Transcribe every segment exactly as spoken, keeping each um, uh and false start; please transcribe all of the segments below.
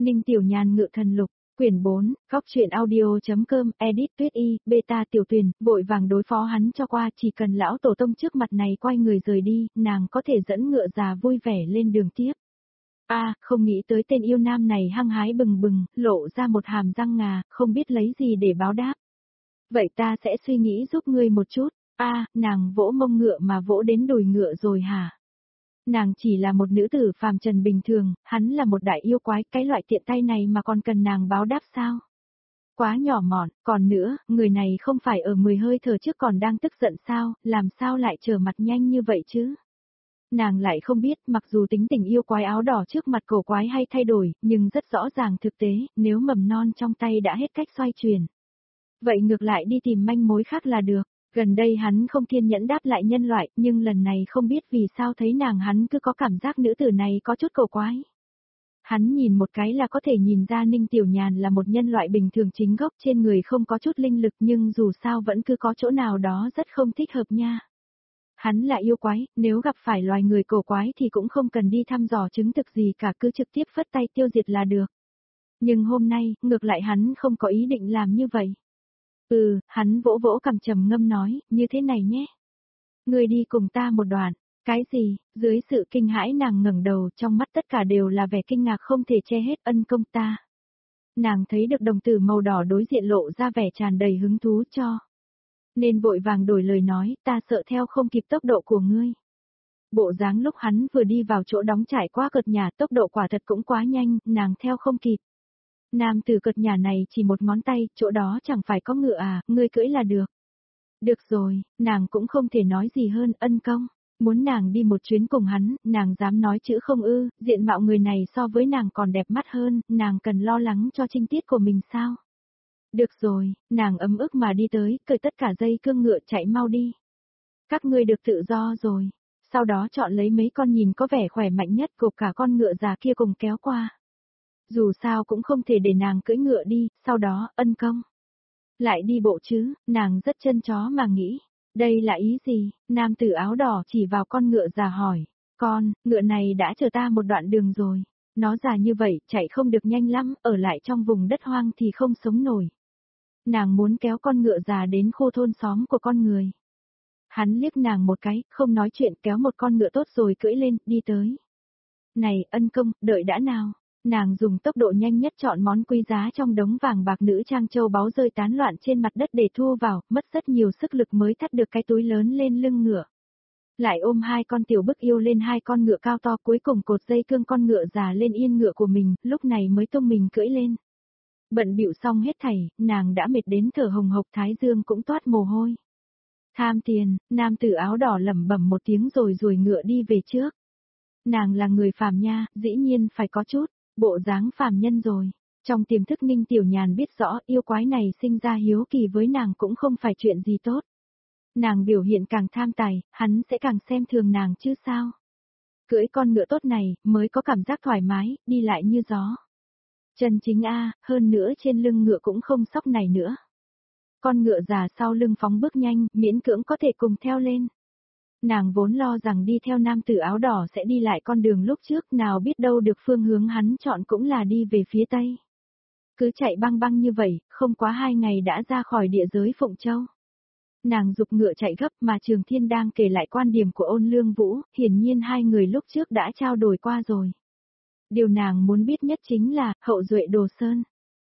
Ninh Tiểu Nhàn ngự thần lục, quyển bốn, góc truyện audio.com, edit tuyết y, beta tiểu tuyển, vội vàng đối phó hắn cho qua, chỉ cần lão tổ tông trước mặt này quay người rời đi, nàng có thể dẫn ngựa già vui vẻ lên đường tiếp. A, à, không nghĩ tới tên yêu nam này hăng hái bừng bừng, lộ ra một hàm răng ngà, không biết lấy gì để báo đáp. Vậy ta sẽ suy nghĩ giúp ngươi một chút. A, à, nàng vỗ mông ngựa mà vỗ đến đùi ngựa rồi hả? Nàng chỉ là một nữ tử phàm trần bình thường, hắn là một đại yêu quái, cái loại tiện tay này mà còn cần nàng báo đáp sao? Quá nhỏ mọn, còn nữa, người này không phải ở mười hơi thở trước còn đang tức giận sao, làm sao lại trở mặt nhanh như vậy chứ? Nàng lại không biết, mặc dù tính tình yêu quái áo đỏ trước mặt cổ quái hay thay đổi, nhưng rất rõ ràng thực tế, nếu mầm non trong tay đã hết cách xoay chuyển. Vậy ngược lại đi tìm manh mối khác là được. Gần đây hắn không kiên nhẫn đáp lại nhân loại, nhưng lần này không biết vì sao thấy nàng hắn cứ có cảm giác nữ tử này có chút cổ quái. Hắn nhìn một cái là có thể nhìn ra Ninh Tiểu Nhàn là một nhân loại bình thường chính gốc, trên người không có chút linh lực nhưng dù sao vẫn cứ có chỗ nào đó rất không thích hợp nha. Hắn là yêu quái, nếu gặp phải loài người cổ quái thì cũng không cần đi thăm dò chứng thực gì cả, cứ trực tiếp phất tay tiêu diệt là được. Nhưng hôm nay, ngược lại hắn không có ý định làm như vậy. Ừ, hắn vỗ vỗ cằm trầm ngâm nói, như thế này nhé. Ngươi đi cùng ta một đoạn. Cái gì? Dưới sự kinh hãi nàng ngẩng đầu, trong mắt tất cả đều là vẻ kinh ngạc không thể che hết. Ân công ta. Nàng thấy được đồng tử màu đỏ đối diện lộ ra vẻ tràn đầy hứng thú cho. Nên vội vàng đổi lời nói, ta sợ theo không kịp tốc độ của ngươi. Bộ dáng lúc hắn vừa đi vào chỗ đóng trải qua cợt nhà, tốc độ quả thật cũng quá nhanh, nàng theo không kịp. Nam tử cợt nhà này chỉ một ngón tay, chỗ đó chẳng phải có ngựa à, ngươi cưỡi là được. Được rồi, nàng cũng không thể nói gì hơn. Ân công, muốn nàng đi một chuyến cùng hắn, nàng dám nói chữ không ư? Diện mạo người này so với nàng còn đẹp mắt hơn, nàng cần lo lắng cho trinh tiết của mình sao? Được rồi, nàng ấm ức mà đi tới, cởi tất cả dây cương ngựa, chạy mau đi. Các ngươi được tự do rồi. Sau đó chọn lấy mấy con nhìn có vẻ khỏe mạnh nhất, gộp cả con ngựa già kia cùng kéo qua. Dù sao cũng không thể để nàng cưỡi ngựa đi, sau đó, ân công. Lại đi bộ chứ, nàng rất chân chó mà nghĩ. Đây là ý gì? Nam tử áo đỏ chỉ vào con ngựa già hỏi. Con, ngựa này đã chờ ta một đoạn đường rồi. Nó già như vậy, chạy không được nhanh lắm, ở lại trong vùng đất hoang thì không sống nổi. Nàng muốn kéo con ngựa già đến khu thôn xóm của con người. Hắn liếc nàng một cái, không nói chuyện, kéo một con ngựa tốt rồi cưỡi lên, đi tới. Này, ân công, đợi đã nào. Nàng dùng tốc độ nhanh nhất chọn món quý giá trong đống vàng bạc nữ trang châu báu rơi tán loạn trên mặt đất để thu vào, mất rất nhiều sức lực mới thắt được cái túi lớn lên lưng ngựa. Lại ôm hai con tiểu bức yêu lên hai con ngựa cao to, cuối cùng cột dây cương con ngựa già lên yên ngựa của mình, lúc này mới tung mình cưỡi lên. Bận bịu xong hết thảy, nàng đã mệt đến thở hồng hộc, thái dương cũng toát mồ hôi. Tham tiền, nam tử áo đỏ lẩm bẩm một tiếng rồi ruồi ngựa đi về trước. Nàng là người phàm nha, dĩ nhiên phải có chút bộ dáng phàm nhân rồi. Trong tiềm thức Ninh Tiểu Nhàn biết rõ yêu quái này sinh ra hiếu kỳ với nàng cũng không phải chuyện gì tốt. Nàng biểu hiện càng tham tài, hắn sẽ càng xem thường nàng chứ sao. Cưỡi con ngựa tốt này, mới có cảm giác thoải mái, đi lại như gió. Chân chính a, hơn nữa trên lưng ngựa cũng không sóc này nữa. Con ngựa già sau lưng phóng bước nhanh, miễn cưỡng có thể cùng theo lên. Nàng vốn lo rằng đi theo nam tử áo đỏ sẽ đi lại con đường lúc trước, nào biết đâu được phương hướng hắn chọn cũng là đi về phía tây. Cứ chạy băng băng như vậy, không quá hai ngày đã ra khỏi địa giới Phụng Châu. Nàng giục ngựa chạy gấp mà Trường Thiên đang kể lại quan điểm của Ôn Lương Vũ, hiển nhiên hai người lúc trước đã trao đổi qua rồi. Điều nàng muốn biết nhất chính là, hậu duệ Đồ Sơn.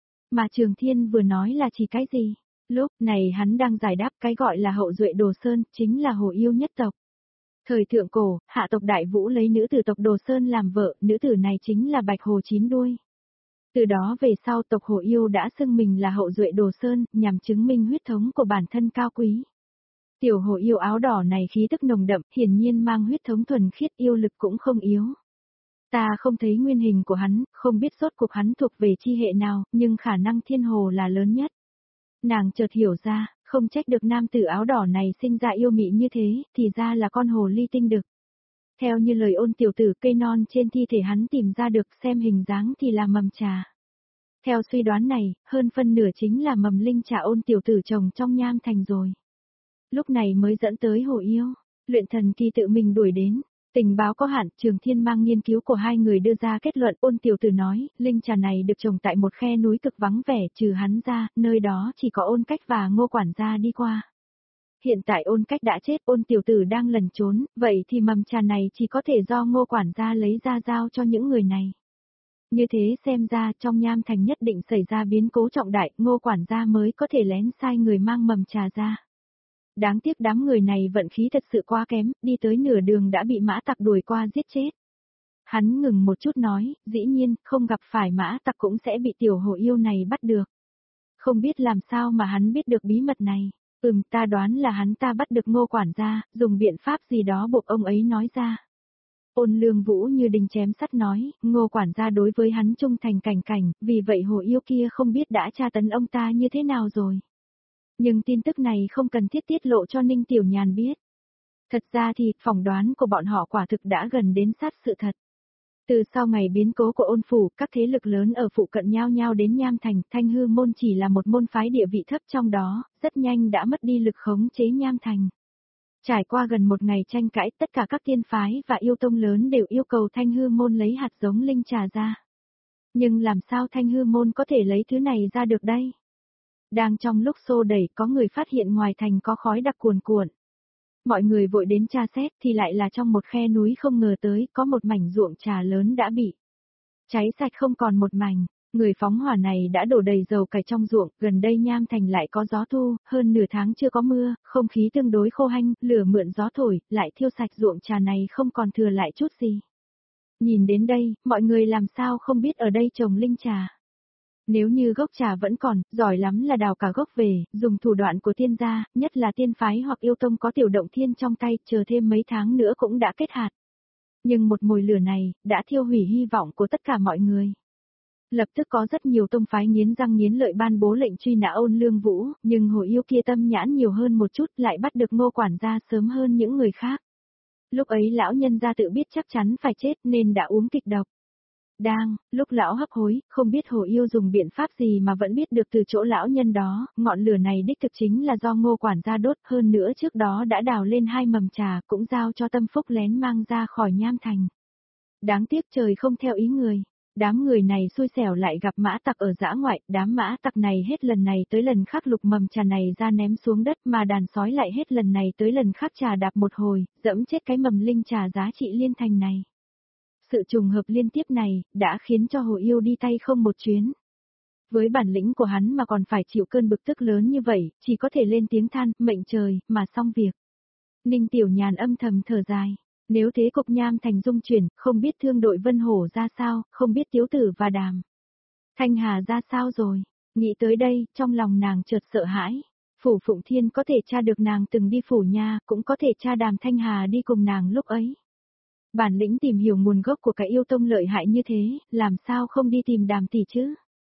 Mà Trường Thiên vừa nói là chỉ cái gì? Lúc này hắn đang giải đáp cái gọi là hậu duệ Đồ Sơn, chính là Hồ Yêu nhất tộc. Thời thượng cổ, hạ tộc Đại Vũ lấy nữ tử tộc Đồ Sơn làm vợ, nữ tử này chính là Bạch Hồ chín đuôi. Từ đó về sau tộc Hồ Yêu đã xưng mình là hậu duệ Đồ Sơn, nhằm chứng minh huyết thống của bản thân cao quý. Tiểu Hồ Yêu áo đỏ này khí tức nồng đậm, hiển nhiên mang huyết thống thuần khiết, yêu lực cũng không yếu. Ta không thấy nguyên hình của hắn, không biết rốt cuộc hắn thuộc về chi hệ nào, nhưng khả năng thiên hồ là lớn nhất. Nàng chợt hiểu ra, không trách được nam tử áo đỏ này sinh ra yêu mị như thế, thì ra là con hồ ly tinh đực. Theo như lời Ôn tiểu tử, cây non trên thi thể hắn tìm ra được, xem hình dáng thì là mầm trà. Theo suy đoán này, hơn phân nửa chính là mầm linh trà Ôn tiểu tử trồng trong nham thành rồi. Lúc này mới dẫn tới Hồ Yêu, luyện thần kỳ tự mình đuổi đến. Tình báo có hạn, Trường Thiên mang nghiên cứu của hai người đưa ra kết luận. Ôn tiểu tử nói, linh trà này được trồng tại một khe núi cực vắng vẻ, trừ hắn ra, nơi đó chỉ có Ôn Cách và Ngô quản gia đi qua. Hiện tại Ôn Cách đã chết, Ôn tiểu tử đang lẩn trốn, vậy thì mầm trà này chỉ có thể do Ngô quản gia lấy ra giao cho những người này. Như thế xem ra trong Nham Thành nhất định xảy ra biến cố trọng đại, Ngô quản gia mới có thể lén sai người mang mầm trà ra. Đáng tiếc đám người này vận khí thật sự quá kém, đi tới nửa đường đã bị mã tặc đuổi qua giết chết. Hắn ngừng một chút nói, dĩ nhiên, không gặp phải mã tặc cũng sẽ bị tiểu hồ yêu này bắt được. Không biết làm sao mà hắn biết được bí mật này. Ừm, ta đoán là hắn ta bắt được Ngô quản gia, dùng biện pháp gì đó buộc ông ấy nói ra. Ôn Lương Vũ như đinh chém sắt nói, Ngô quản gia đối với hắn trung thành cảnh cảnh, vì vậy hồ yêu kia không biết đã tra tấn ông ta như thế nào rồi. Nhưng tin tức này không cần thiết tiết lộ cho Ninh Tiểu Nhàn biết. Thật ra thì, phỏng đoán của bọn họ quả thực đã gần đến sát sự thật. Từ sau ngày biến cố của Ôn phủ, các thế lực lớn ở phụ cận nhao nhao đến Nham Thành, Thanh Hư môn chỉ là một môn phái địa vị thấp trong đó, rất nhanh đã mất đi lực khống chế Nham Thành. Trải qua gần một ngày tranh cãi, tất cả các tiên phái và yêu tông lớn đều yêu cầu Thanh Hư môn lấy hạt giống linh trà ra. Nhưng làm sao Thanh Hư môn có thể lấy thứ này ra được đây? Đang trong lúc xô đẩy, có người phát hiện ngoài thành có khói đặc cuồn cuộn. Mọi người vội đến tra xét thì lại là trong một khe núi, không ngờ tới có một mảnh ruộng trà lớn đã bị cháy sạch không còn một mảnh. Người phóng hỏa này đã đổ đầy dầu cải trong ruộng, gần đây Nham Thành lại có gió thu, hơn nửa tháng chưa có mưa, không khí tương đối khô hanh, lửa mượn gió thổi, lại thiêu sạch ruộng trà này không còn thừa lại chút gì. Nhìn đến đây, mọi người làm sao không biết ở đây trồng linh trà. Nếu như gốc trà vẫn còn, giỏi lắm là đào cả gốc về, dùng thủ đoạn của tiên gia, nhất là tiên phái hoặc yêu tông có tiểu động thiên trong tay, chờ thêm mấy tháng nữa cũng đã kết hạt. Nhưng một mồi lửa này, đã thiêu hủy hy vọng của tất cả mọi người. Lập tức có rất nhiều tông phái nghiến răng nghiến lợi ban bố lệnh truy nã Ôn Lương Vũ, nhưng hồ yêu kia tâm nhãn nhiều hơn một chút, lại bắt được Ngô quản gia sớm hơn những người khác. Lúc ấy lão nhân gia tự biết chắc chắn phải chết nên đã uống kịch độc. Đang, lúc lão hấp hối, không biết hồ yêu dùng biện pháp gì mà vẫn biết được từ chỗ lão nhân đó, ngọn lửa này đích thực chính là do Ngô quản gia đốt, hơn nữa trước đó đã đào lên hai mầm trà, cũng giao cho Tâm Phúc lén mang ra khỏi Nham Thành. Đáng tiếc trời không theo ý người. Đám người này xui xẻo lại gặp mã tặc ở dã ngoại, đám mã tặc này hết lần này tới lần khác lục mầm trà này ra ném xuống đất, mà đàn sói lại hết lần này tới lần khác trà đạp một hồi, dẫm chết cái mầm linh trà giá trị liên thành này. Sự trùng hợp liên tiếp này, đã khiến cho hồ yêu đi tay không một chuyến. Với bản lĩnh của hắn mà còn phải chịu cơn bực tức lớn như vậy, chỉ có thể lên tiếng than, mệnh trời, mà xong việc. Ninh Tiểu Nhàn âm thầm thở dài. Nếu thế cục Nham Thành dung chuyển, không biết thương đội Vân Hổ ra sao, không biết Tiếu Tử và Đàm Thanh Hà ra sao rồi. Nghĩ tới đây, trong lòng nàng chợt sợ hãi. Phủ Phụng Thiên có thể tra được nàng từng đi phủ nha, cũng có thể tra Đàm Thanh Hà đi cùng nàng lúc ấy. Bản lĩnh tìm hiểu nguồn gốc của cái yêu tông lợi hại như thế, làm sao không đi tìm Đàm tỷ chứ?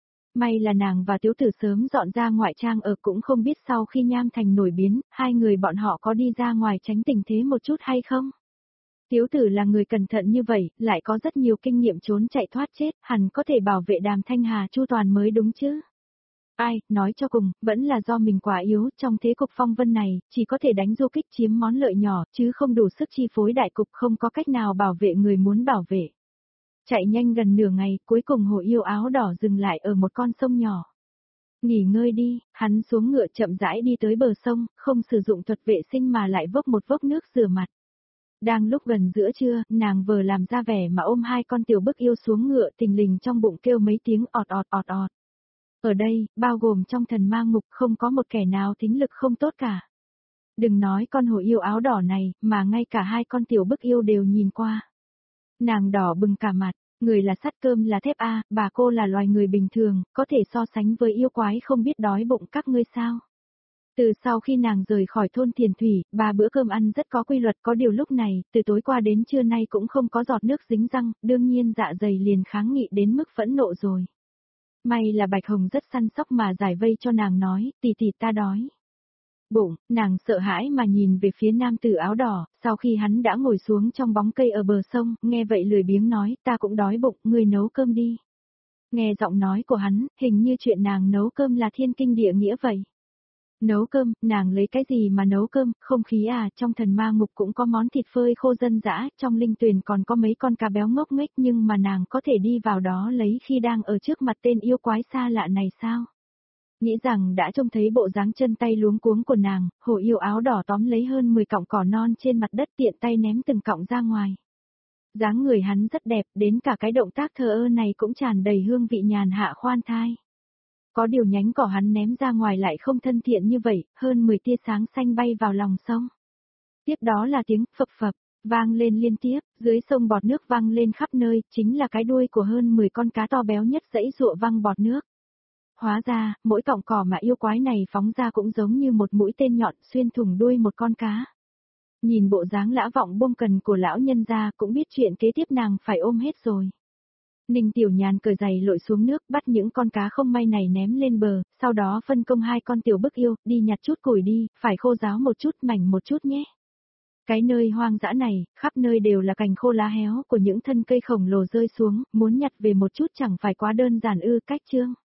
May là nàng và Tiếu Tử sớm dọn ra ngoại trang ở, cũng không biết sau khi Nham Thành nổi biến, hai người bọn họ có đi ra ngoài tránh tình thế một chút hay không? Tiếu Tử là người cẩn thận như vậy, lại có rất nhiều kinh nghiệm trốn chạy thoát chết, hẳn có thể bảo vệ Đàm Thanh Hà chu toàn mới đúng chứ. Ai, nói cho cùng, vẫn là do mình quá yếu, trong thế cục phong vân này, chỉ có thể đánh du kích chiếm món lợi nhỏ, chứ không đủ sức chi phối đại cục, không có cách nào bảo vệ người muốn bảo vệ. Chạy nhanh gần nửa ngày, cuối cùng hồ yêu áo đỏ dừng lại ở một con sông nhỏ. Nghỉ ngơi đi, hắn xuống ngựa chậm rãi đi tới bờ sông, không sử dụng thuật vệ sinh mà lại vốc một vốc nước rửa mặt. Đang lúc gần giữa trưa, nàng vừa làm ra vẻ mà ôm hai con tiểu bức yêu xuống ngựa, thình lình trong bụng kêu mấy tiếng ọt ọt ọt ọt. Ở đây, bao gồm trong thần ma ngục, không có một kẻ nào thính lực không tốt cả. Đừng nói con hồ yêu áo đỏ này, mà ngay cả hai con tiểu bức yêu đều nhìn qua. Nàng đỏ bừng cả mặt, người là sắt cơm là thép a, bà cô là loài người bình thường, có thể so sánh với yêu quái không biết đói bụng các ngươi sao. Từ sau khi nàng rời khỏi thôn Thiền Thủy, ba bữa cơm ăn rất có quy luật, có điều lúc này, từ tối qua đến trưa nay cũng không có giọt nước dính răng, đương nhiên dạ dày liền kháng nghị đến mức phẫn nộ rồi. May là Bạch Hồng rất săn sóc mà giải vây cho nàng nói, tỷ tỷ ta đói. Bụng, nàng sợ hãi mà nhìn về phía nam tử áo đỏ, sau khi hắn đã ngồi xuống trong bóng cây ở bờ sông, nghe vậy lười biếng nói, ta cũng đói bụng, ngươi nấu cơm đi. Nghe giọng nói của hắn, hình như chuyện nàng nấu cơm là thiên kinh địa nghĩa vậy. Nấu cơm, nàng lấy cái gì mà nấu cơm, không khí à, trong thần ma ngục cũng có món thịt phơi khô dân dã, trong linh tuyền còn có mấy con cá béo ngốc nghếch nhưng mà nàng có thể đi vào đó lấy khi đang ở trước mặt tên yêu quái xa lạ này sao? Nghĩ rằng đã trông thấy bộ dáng chân tay luống cuống của nàng, hổ yêu áo đỏ tóm lấy hơn mười cọng cỏ non trên mặt đất tiện tay ném từng cọng ra ngoài. Dáng người hắn rất đẹp, đến cả cái động tác thờ ơ này cũng tràn đầy hương vị nhàn hạ khoan thai. Có điều nhánh cỏ hắn ném ra ngoài lại không thân thiện như vậy, hơn mười tia sáng xanh bay vào lòng sông. Tiếp đó là tiếng phập phập, vang lên liên tiếp, dưới sông bọt nước văng lên khắp nơi, chính là cái đuôi của hơn mười con cá to béo nhất dãy dụa văng bọt nước. Hóa ra, mỗi cọng cỏ mà yêu quái này phóng ra cũng giống như một mũi tên nhọn xuyên thủng đuôi một con cá. Nhìn bộ dáng lã vọng bông cần của lão nhân gia cũng biết chuyện kế tiếp nàng phải ôm hết rồi. Ninh Tiểu Nhàn cởi giày lội xuống nước bắt những con cá không may này ném lên bờ, sau đó phân công hai con tiểu bức yêu, đi nhặt chút củi đi, phải khô ráo một chút mảnh một chút nhé. Cái nơi hoang dã này, khắp nơi đều là cành khô lá héo của những thân cây khổng lồ rơi xuống, muốn nhặt về một chút chẳng phải quá đơn giản ư cách chương.